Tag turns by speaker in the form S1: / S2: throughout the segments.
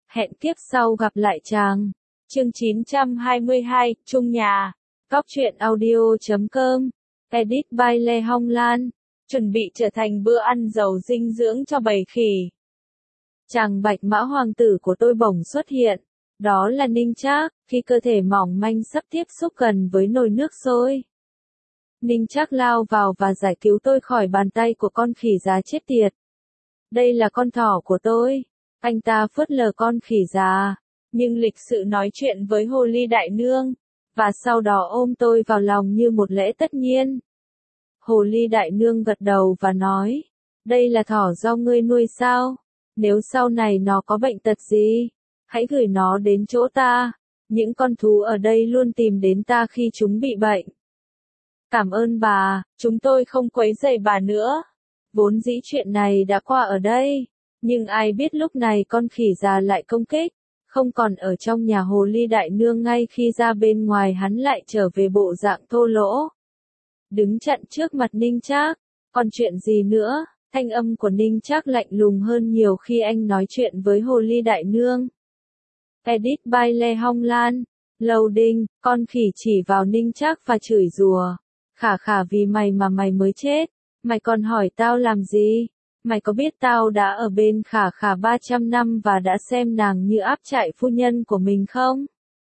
S1: Hẹn kiếp sau gặp lại chàng. Chương 922, Chung nhà. Góc truyện audio.com. Edit by Lê Hong Lan. Chuẩn bị trở thành bữa ăn giàu dinh dưỡng cho bầy khỉ. Chàng bạch mã hoàng tử của tôi bỗng xuất hiện. Đó là Ninh Trác, khi cơ thể mỏng manh sắp tiếp xúc gần với nồi nước sôi. Ninh Trác lao vào và giải cứu tôi khỏi bàn tay của con khỉ già chết tiệt. Đây là con thỏ của tôi. Anh ta phớt lờ con khỉ già, nhưng lịch sự nói chuyện với hồ ly đại nương, và sau đó ôm tôi vào lòng như một lễ tất nhiên. Hồ ly đại nương gật đầu và nói, đây là thỏ do ngươi nuôi sao? Nếu sau này nó có bệnh tật gì, hãy gửi nó đến chỗ ta. Những con thú ở đây luôn tìm đến ta khi chúng bị bệnh. Cảm ơn bà, chúng tôi không quấy rầy bà nữa. Vốn dĩ chuyện này đã qua ở đây, nhưng ai biết lúc này con khỉ già lại công kích, không còn ở trong nhà hồ ly đại nương ngay khi ra bên ngoài hắn lại trở về bộ dạng thô lỗ. Đứng chặn trước mặt Ninh Trác, còn chuyện gì nữa? Thanh âm của Ninh Trác lạnh lùng hơn nhiều khi anh nói chuyện với hồ ly đại nương. Edit by Lê Hong Lan. Loading, con khỉ chỉ vào Ninh Trác và chửi rủa. Khả khả vì mày mà mày mới chết. Mày còn hỏi tao làm gì? Mày có biết tao đã ở bên khả khả 300 năm và đã xem nàng như áp trại phu nhân của mình không?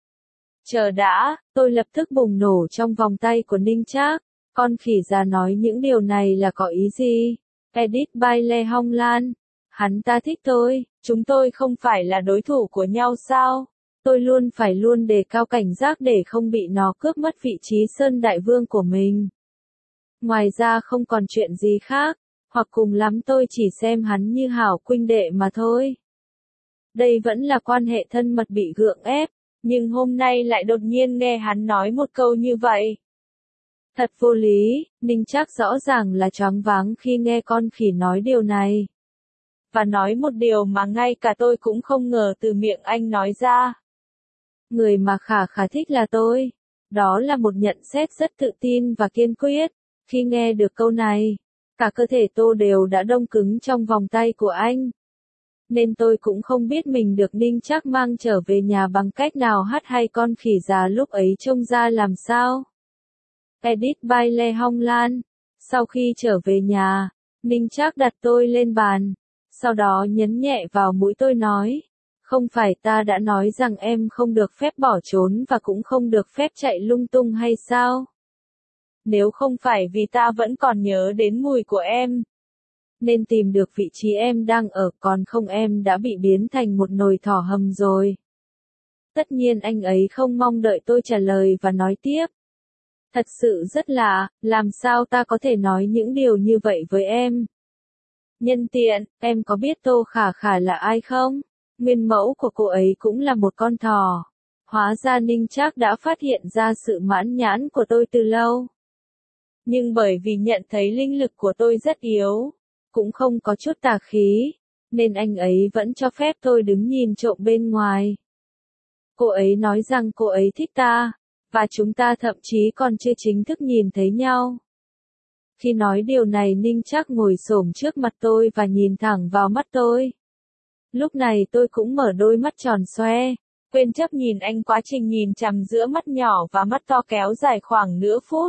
S1: Chờ đã, tôi lập tức bùng nổ trong vòng tay của Ninh Trác. Con khỉ già nói những điều này là có ý gì? Edit by Lê Hong Lan. Hắn ta thích tôi, chúng tôi không phải là đối thủ của nhau sao? Tôi phải luôn đề cao cảnh giác để không bị nó cướp mất vị trí Sơn Đại Vương của mình. Ngoài ra không còn chuyện gì khác, hoặc cùng lắm tôi chỉ xem hắn như hảo huynh đệ mà thôi. Đây vẫn là quan hệ thân mật bị gượng ép, nhưng hôm nay lại đột nhiên nghe hắn nói một câu như vậy. Thật vô lý, Ninh Trác rõ ràng là choáng váng khi nghe con khỉ nói điều này. Và nói một điều mà ngay cả tôi cũng không ngờ từ miệng anh nói ra. Người mà khả khả thích là tôi. Đó là một nhận xét rất tự tin và kiên quyết. Khi nghe được câu này, cả cơ thể tôi đều đã đông cứng trong vòng tay của anh. Nên tôi cũng không biết mình được Ninh Trác mang trở về nhà bằng cách nào hay con khỉ già lúc ấy trông ra làm sao. Edit by Lê Hong Lan. Sau khi trở về nhà, Ninh Trác đặt tôi lên bàn. Sau đó nhấn nhẹ vào mũi tôi nói. Không phải ta đã nói rằng em không được phép bỏ trốn và cũng không được phép chạy lung tung hay sao? Nếu không phải vì ta vẫn còn nhớ đến mùi của em, nên tìm được vị trí em đang ở, còn không em đã bị biến thành một nồi thỏ hầm rồi. Tất nhiên anh ấy không mong đợi tôi trả lời và nói tiếp. Thật sự rất lạ, làm sao ta có thể nói những điều như vậy với em? Nhân tiện, em có biết Tô Khả Khả là ai không? Nguyên mẫu của cô ấy cũng là một con thỏ. Hóa ra Ninh Trác đã phát hiện ra sự mãn nhãn của tôi từ lâu. Nhưng bởi vì nhận thấy linh lực của tôi rất yếu, cũng không có chút tà khí, nên anh ấy vẫn cho phép tôi đứng nhìn trộm bên ngoài. Cô ấy nói rằng cô ấy thích ta, và chúng ta thậm chí còn chưa chính thức nhìn thấy nhau. Khi nói điều này Ninh Trác ngồi xổm trước mặt tôi và nhìn thẳng vào mắt tôi. Lúc này tôi cũng mở đôi mắt tròn xoe, quên chấp nhìn anh quá trình nhìn chằm giữa mắt nhỏ và mắt to kéo dài khoảng nửa phút.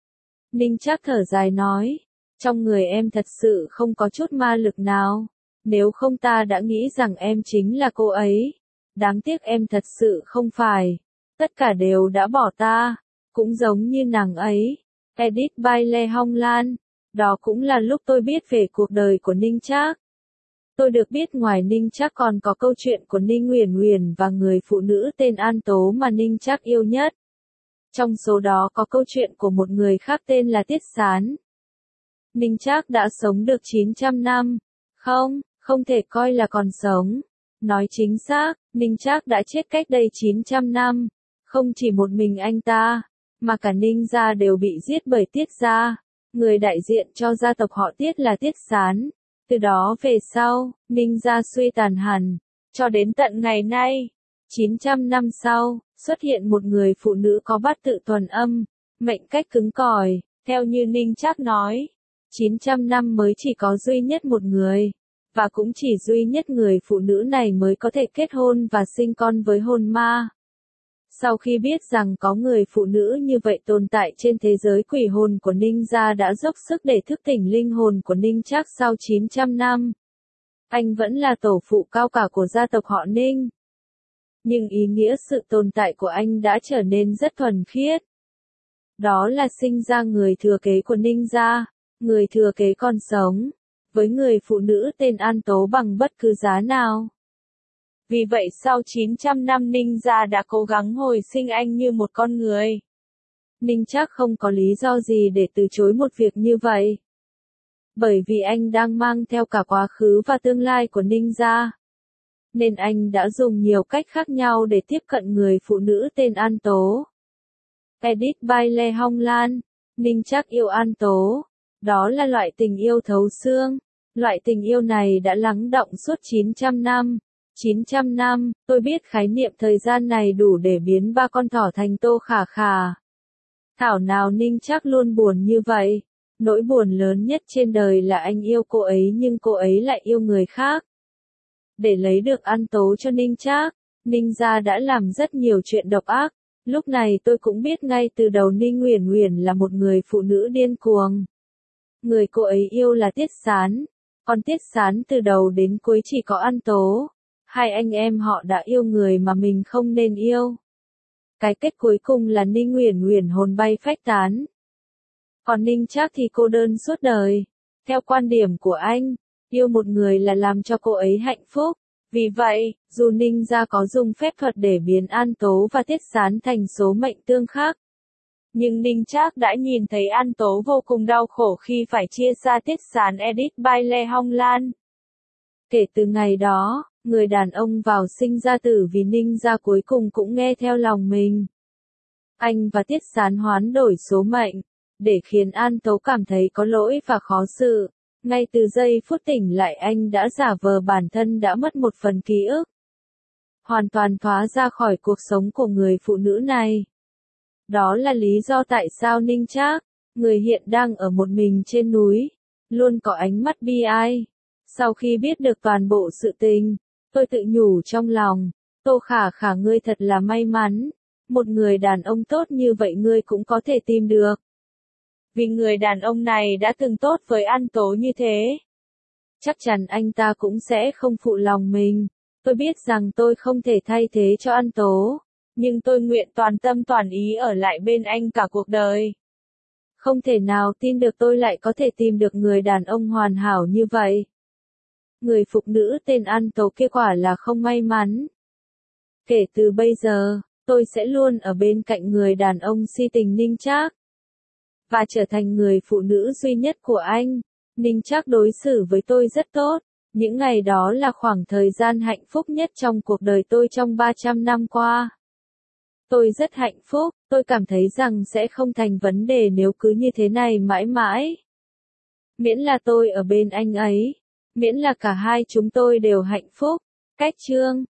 S1: Ninh Trác thở dài nói, trong người em thật sự không có chút ma lực nào, nếu không ta đã nghĩ rằng em chính là cô ấy. Đáng tiếc em thật sự không phải, tất cả đều đã bỏ ta, cũng giống như nàng ấy. Edit by Lê Hong Lan. Đó cũng là lúc tôi biết về cuộc đời của Ninh Trác. Tôi được biết ngoài Ninh Trác còn có câu chuyện của Ninh Uyển Uyển và người phụ nữ tên An Tố mà Ninh Trác yêu nhất. Trong số đó có câu chuyện của một người khác tên là Tiết Sán. Ninh Trác đã sống được 900 năm. Không thể coi là còn sống. Nói chính xác, Ninh Trác đã chết cách đây 900 năm. Không chỉ một mình anh ta, mà cả Ninh gia đều bị giết bởi Tiết gia. Người đại diện cho gia tộc họ Tiết là Tiết Sán. Từ đó về sau, Ninh gia suy tàn hẳn, cho đến tận ngày nay. 900 năm sau, xuất hiện một người phụ nữ có bát tự thuần âm, mệnh cách cứng cỏi, theo như Ninh Trác nói. 900 năm mới chỉ có duy nhất một người, và cũng chỉ duy nhất người phụ nữ này mới có thể kết hôn và sinh con với hồn ma. Sau khi biết rằng có người phụ nữ như vậy tồn tại trên thế giới, quỷ hồn của Ninh gia đã dốc sức để thức tỉnh linh hồn của Ninh Trác sau 900 năm. Anh vẫn là tổ phụ cao cả của gia tộc họ Ninh. Nhưng ý nghĩa sự tồn tại của anh đã trở nên rất thuần khiết. Đó là sinh ra người thừa kế của Ninh gia, người thừa kế còn sống, với người phụ nữ tên An Tố bằng bất cứ giá nào. Vì vậy sau 900 năm Ninh gia đã cố gắng hồi sinh anh như một con người. Ninh Trác không có lý do gì để từ chối một việc như vậy. Bởi vì anh đang mang theo cả quá khứ và tương lai của Ninh gia. Nên anh đã dùng nhiều cách khác nhau để tiếp cận người phụ nữ tên An Tố. Edit by Lê Hong Lan. Ninh Trác yêu An Tố. Đó là loại tình yêu thấu xương. Loại tình yêu này đã lắng đọng suốt 900 năm. 900 năm, tôi biết khái niệm thời gian này đủ để biến ba con thỏ thành Tô Khả Khả. Thảo nào Ninh Trác luôn buồn như vậy. Nỗi buồn lớn nhất trên đời là anh yêu cô ấy nhưng cô ấy lại yêu người khác. Để lấy được An Tố cho Ninh Trác, Ninh gia đã làm rất nhiều chuyện độc ác. Lúc này tôi cũng biết ngay từ đầu Ninh Uyển Uyển là một người phụ nữ điên cuồng. Người cô ấy yêu là Tiết Sán. Còn Tiết Sán từ đầu đến cuối chỉ có An Tố. Hai anh em họ đã yêu người mà mình không nên yêu. Cái kết cuối cùng là Ninh Uyển Uyển hồn bay phách tán. Còn Ninh Trác thì cô đơn suốt đời. Theo quan điểm của anh, yêu một người là làm cho cô ấy hạnh phúc. Vì vậy, dù Ninh gia có dùng phép thuật để biến An Tố và Tiết Sán thành số mệnh tương khắc, nhưng Ninh Trác đã nhìn thấy An Tố vô cùng đau khổ khi phải chia xa Tiết Sán. Edit by Lê Hong Lan. Kể từ ngày đó, người đàn ông vào sinh ra tử vì Ninh gia cuối cùng cũng nghe theo lòng mình. Anh và Tiết Sán hoán đổi số mệnh, để khiến An Tố cảm thấy có lỗi và khó xử. Ngay từ giây phút tỉnh lại anh đã giả vờ bản thân đã mất một phần ký ức. Hoàn toàn thoát ra khỏi cuộc sống của người phụ nữ này. Đó là lý do tại sao Ninh Trác, người hiện đang ở một mình trên núi, luôn có ánh mắt bi ai. Sau khi biết được toàn bộ sự tình, tôi tự nhủ trong lòng, Tô Khả Khả ngươi thật là may mắn. Một người đàn ông tốt như vậy ngươi cũng có thể tìm được. Vì người đàn ông này đã từng tốt với An Tố như thế. Chắc chắn anh ta cũng sẽ không phụ lòng mình. Tôi biết rằng tôi không thể thay thế cho An Tố. Nhưng tôi nguyện toàn tâm toàn ý ở lại bên anh cả cuộc đời. Không thể nào tin được tôi lại có thể tìm được người đàn ông hoàn hảo như vậy. Người phụ nữ tên An Tố kia quả là không may mắn. Kể từ bây giờ, tôi sẽ luôn ở bên cạnh người đàn ông si tình Ninh Trác. Và trở thành người phụ nữ duy nhất của anh. Ninh Trác đối xử với tôi rất tốt. Những ngày đó là khoảng thời gian hạnh phúc nhất trong cuộc đời tôi trong 300 năm qua. Tôi rất hạnh phúc, tôi cảm thấy rằng sẽ không thành vấn đề nếu cứ như thế này mãi mãi. Miễn là tôi ở bên anh ấy. Miễn là cả hai chúng tôi đều hạnh phúc. Cách chương